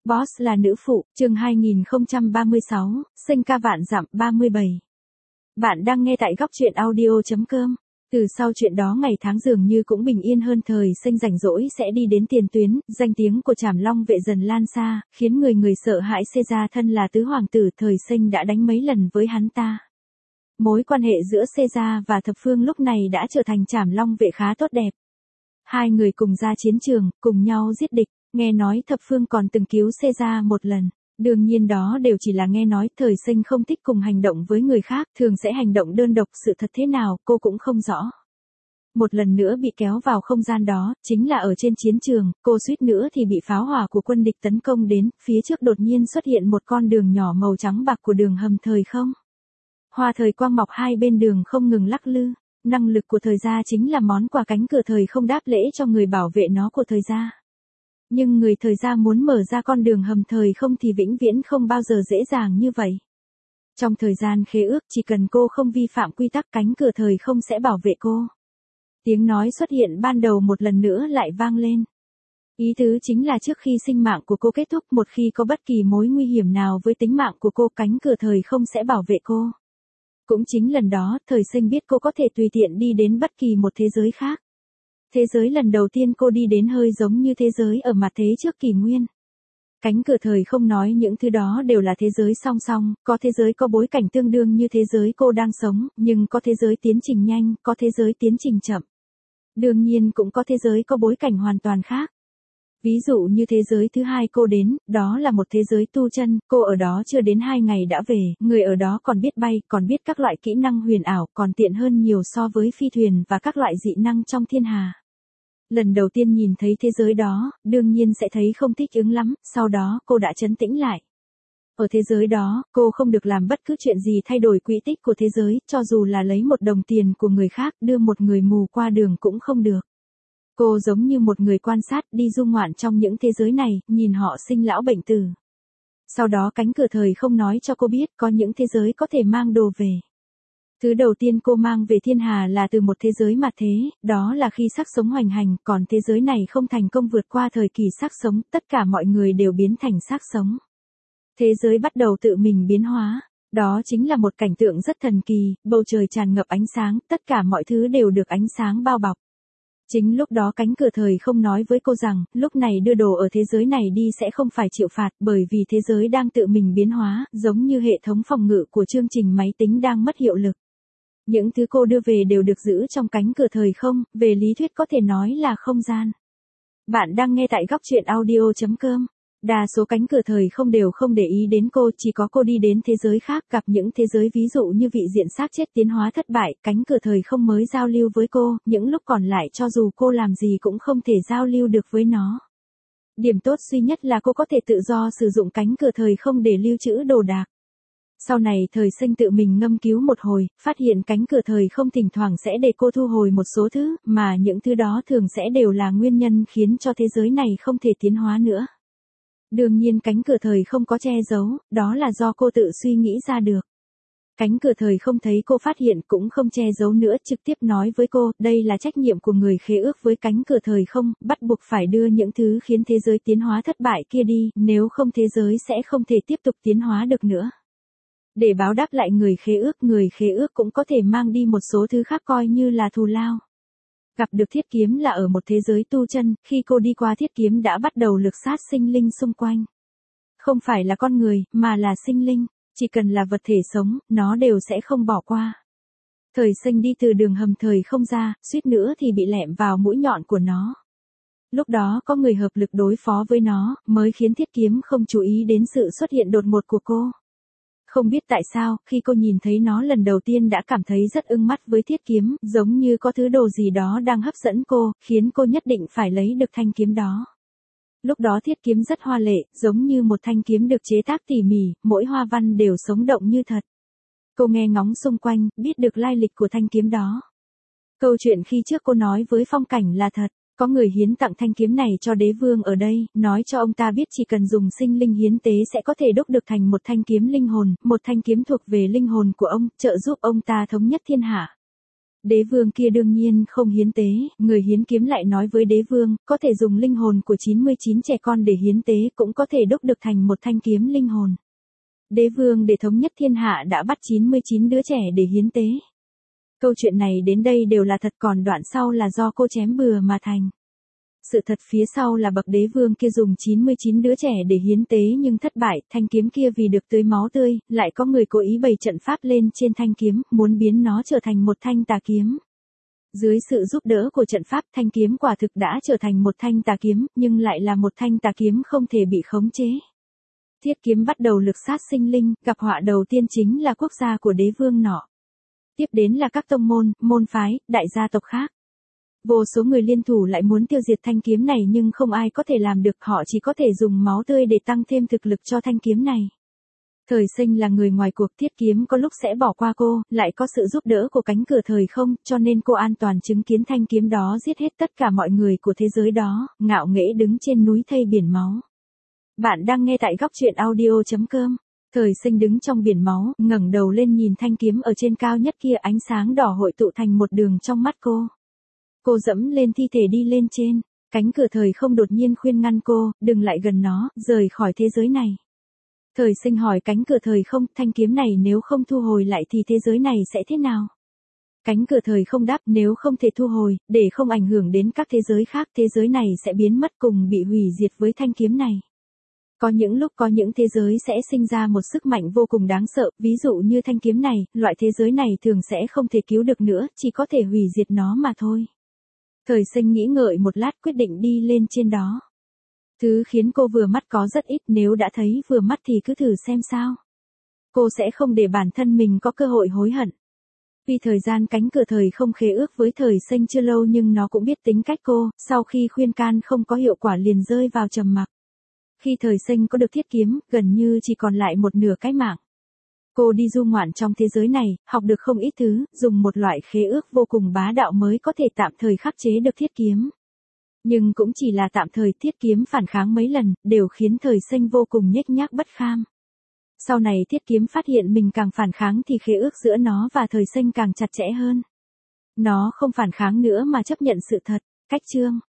Boss là nữ phụ, chương 2036, sinh ca vạn dặm 37. Bạn đang nghe tại góc truyện audio.com. Từ sau chuyện đó ngày tháng dường như cũng bình yên hơn, thời sinh rảnh rỗi sẽ đi đến tiền tuyến, danh tiếng của Trảm Long vệ dần lan xa, khiến người người sợ hãi. Caesar thân là tứ hoàng tử, thời sinh đã đánh mấy lần với hắn ta. Mối quan hệ giữa Caesar và Thập Phương lúc này đã trở thành Trảm Long vệ khá tốt đẹp. Hai người cùng ra chiến trường, cùng nhau giết địch. Nghe nói Thập Phương còn từng cứu Caesar một lần. Đương nhiên đó đều chỉ là nghe nói, thời sinh không thích cùng hành động với người khác, thường sẽ hành động đơn độc, sự thật thế nào cô cũng không rõ. Một lần nữa bị kéo vào không gian đó, chính là ở trên chiến trường, cô suýt nữa thì bị pháo hỏa của quân địch tấn công đến, phía trước đột nhiên xuất hiện một con đường nhỏ màu trắng bạc của đường hầm thời không. Hoa thời quang mọc hai bên đường không ngừng lắc lư, năng lực của thời gia chính là món quà cánh cửa thời không đáp lễ cho người bảo vệ nó của thời gia. Nhưng người thời gia muốn mở ra con đường hầm thời không thì vĩnh viễn không bao giờ dễ dàng như vậy. Trong thời gian khế ước, chỉ cần cô không vi phạm quy tắc, cánh cửa thời không sẽ bảo vệ cô. Tiếng nói xuất hiện ban đầu một lần nữa lại vang lên. Ý tứ chính là trước khi sinh mạng của cô kết thúc, một khi có bất kỳ mối nguy hiểm nào với tính mạng của cô, cánh cửa thời không sẽ bảo vệ cô. Cũng chính lần đó, thời sinh biết cô có thể tùy tiện đi đến bất kỳ một thế giới khác. Thế giới lần đầu tiên cô đi đến hơi giống như thế giới ở mặt thế trước kỷ nguyên. Cánh cửa thời không nói những thứ đó đều là thế giới song song, có thế giới có bối cảnh tương đương như thế giới cô đang sống, nhưng có thế giới tiến trình nhanh, có thế giới tiến trình chậm. Đương nhiên cũng có thế giới có bối cảnh hoàn toàn khác. Ví dụ như thế giới thứ hai cô đến, đó là một thế giới tu chân, cô ở đó chưa đến 2 ngày đã về, người ở đó còn biết bay, còn biết các loại kỹ năng huyền ảo, còn tiện hơn nhiều so với phi thuyền và các loại dị năng trong thiên hà. Lần đầu tiên nhìn thấy thế giới đó, đương nhiên sẽ thấy không thích ứng lắm, sau đó cô đã trấn tĩnh lại. Ở thế giới đó, cô không được làm bất cứ chuyện gì thay đổi quỹ tích của thế giới, cho dù là lấy một đồng tiền của người khác đưa một người mù qua đường cũng không được. Cô giống như một người quan sát đi du ngoạn trong những thế giới này, nhìn họ sinh lão bệnh tử. Sau đó cánh cửa thời không nói cho cô biết có những thế giới có thể mang đồ về. Thứ đầu tiên cô mang về thiên hà là từ một thế giới mặt thế, đó là khi xác sống hoành hành, còn thế giới này không thành công vượt qua thời kỳ xác sống, tất cả mọi người đều biến thành xác sống. Thế giới bắt đầu tự mình biến hóa, đó chính là một cảnh tượng rất thần kỳ, bầu trời tràn ngập ánh sáng, tất cả mọi thứ đều được ánh sáng bao bọc. Chính lúc đó cánh cửa thời không nói với cô rằng, lúc này đưa đồ ở thế giới này đi sẽ không phải chịu phạt, bởi vì thế giới đang tự mình biến hóa, giống như hệ thống phòng ngự của chương trình máy tính đang mất hiệu lực. Những thứ cô đưa về đều được giữ trong cánh cửa thời không, về lý thuyết có thể nói là không gian. Bạn đang nghe tại góc truyện audio.com. Đa số cánh cửa thời không đều không để ý đến cô, chỉ có cô đi đến thế giới khác, gặp những thế giới ví dụ như vị diện xác chết tiến hóa thất bại, cánh cửa thời không mới giao lưu với cô, những lúc còn lại cho dù cô làm gì cũng không thể giao lưu được với nó. Điểm tốt duy nhất là cô có thể tự do sử dụng cánh cửa thời không để lưu trữ đồ đạc. Sau này thời sinh tự mình ngâm cứu một hồi, phát hiện cánh cửa thời không thỉnh thoảng sẽ để cô thu hồi một số thứ, mà những thứ đó thường sẽ đều là nguyên nhân khiến cho thế giới này không thể tiến hóa nữa. Đương nhiên cánh cửa thời không có che giấu, đó là do cô tự suy nghĩ ra được. Cánh cửa thời không thấy cô phát hiện cũng không che giấu nữa, trực tiếp nói với cô, đây là trách nhiệm của người khế ước với cánh cửa thời không, bắt buộc phải đưa những thứ khiến thế giới tiến hóa thất bại kia đi, nếu không thế giới sẽ không thể tiếp tục tiến hóa được nữa. Để báo đáp lại người khế ước cũng có thể mang đi một số thứ khác coi như là thù lao. Gặp được thiết kiếm là ở một thế giới tu chân, khi cô đi qua thiết kiếm đã bắt đầu lược sát sinh linh xung quanh. Không phải là con người, mà là sinh linh, chỉ cần là vật thể sống, nó đều sẽ không bỏ qua. Thời sinh đi từ đường hầm thời không ra, suýt nữa thì bị lẹm vào mũi nhọn của nó. Lúc đó có người hợp lực đối phó với nó, mới khiến thiết kiếm không chú ý đến sự xuất hiện đột ngột của cô. Không biết tại sao, khi cô nhìn thấy nó lần đầu tiên đã cảm thấy rất ưng mắt với thiết kiếm, giống như có thứ đồ gì đó đang hấp dẫn cô, khiến cô nhất định phải lấy được thanh kiếm đó. Lúc đó thiết kiếm rất hoa lệ, giống như một thanh kiếm được chế tác tỉ mỉ, mỗi hoa văn đều sống động như thật. Cô nghe ngóng xung quanh, biết được lai lịch của thanh kiếm đó. Câu chuyện khi trước cô nói với Phong Cảnh là thật. Có người hiến tặng thanh kiếm này cho đế vương ở đây, nói cho ông ta biết chỉ cần dùng sinh linh hiến tế sẽ có thể đúc được thành một thanh kiếm linh hồn, một thanh kiếm thuộc về linh hồn của ông, trợ giúp ông ta thống nhất thiên hạ. Đế vương kia đương nhiên không hiến tế, người hiến kiếm lại nói với đế vương, có thể dùng linh hồn của 99 trẻ con để hiến tế, cũng có thể đúc được thành một thanh kiếm linh hồn. Đế vương để thống nhất thiên hạ đã bắt 99 đứa trẻ để hiến tế. Câu chuyện này đến đây đều là thật, còn đoạn sau là do cô chém bừa mà thành. Sự thật phía sau là bậc đế vương kia dùng 99 đứa trẻ để hiến tế nhưng thất bại, thanh kiếm kia vì được tưới máu tươi, lại có người cố ý bày trận pháp lên trên thanh kiếm, muốn biến nó trở thành một thanh tà kiếm. Dưới sự giúp đỡ của trận pháp, thanh kiếm quả thực đã trở thành một thanh tà kiếm, nhưng lại là một thanh tà kiếm không thể bị khống chế. Thiết kiếm bắt đầu lực sát sinh linh, gặp họa đầu tiên chính là quốc gia của đế vương nọ. Tiếp đến là các tông môn, môn phái, đại gia tộc khác. Vô số người liên thủ lại muốn tiêu diệt thanh kiếm này nhưng không ai có thể làm được, họ chỉ có thể dùng máu tươi để tăng thêm thực lực cho thanh kiếm này. Thời Sinh là người ngoài cuộc, thiết kiếm có lúc sẽ bỏ qua cô, lại có sự giúp đỡ của cánh cửa thời không, cho nên cô an toàn chứng kiến thanh kiếm đó giết hết tất cả mọi người của thế giới đó, ngạo nghễ đứng trên núi thây biển máu. Bạn đang nghe tại góc truyện audio.com. Thời Sinh đứng trong biển máu, ngẩng đầu lên nhìn thanh kiếm ở trên cao nhất kia, ánh sáng đỏ hội tụ thành một đường trong mắt cô. Cô dẫm lên thi thể đi lên trên, cánh cửa thời không đột nhiên khuyên ngăn cô, đừng lại gần nó, rời khỏi thế giới này. Thời Sinh hỏi cánh cửa thời không, thanh kiếm này nếu không thu hồi lại thì thế giới này sẽ thế nào? Cánh cửa thời không đáp, nếu không thể thu hồi, để không ảnh hưởng đến các thế giới khác, thế giới này sẽ biến mất cùng bị hủy diệt với thanh kiếm này. Có những lúc có những thế giới sẽ sinh ra một sức mạnh vô cùng đáng sợ, ví dụ như thanh kiếm này, loại thế giới này thường sẽ không thể cứu được nữa, chỉ có thể hủy diệt nó mà thôi. Thời Sinh nghĩ ngợi một lát quyết định đi lên trên đó. Thứ khiến cô vừa mắt có rất ít, nếu đã thấy vừa mắt thì cứ thử xem sao. Cô sẽ không để bản thân mình có cơ hội hối hận. Vì thời gian cánh cửa thời không khế ước với Thời Sinh chưa lâu nhưng nó cũng biết tính cách cô, sau khi khuyên can không có hiệu quả liền rơi vào trầm mặc. Khi Thời Sinh có được thiết kiếm, gần như chỉ còn lại một nửa cái mạng. Cô đi du ngoạn trong thế giới này, học được không ít thứ, dùng một loại khế ước vô cùng bá đạo mới có thể tạm thời khắc chế được thiết kiếm. Nhưng cũng chỉ là tạm thời, thiết kiếm phản kháng mấy lần, đều khiến Thời Sinh vô cùng nhếch nhác bất kham. Sau này thiết kiếm phát hiện mình càng phản kháng thì khế ước giữa nó và Thời Sinh càng chặt chẽ hơn. Nó không phản kháng nữa mà chấp nhận sự thật. Cách chương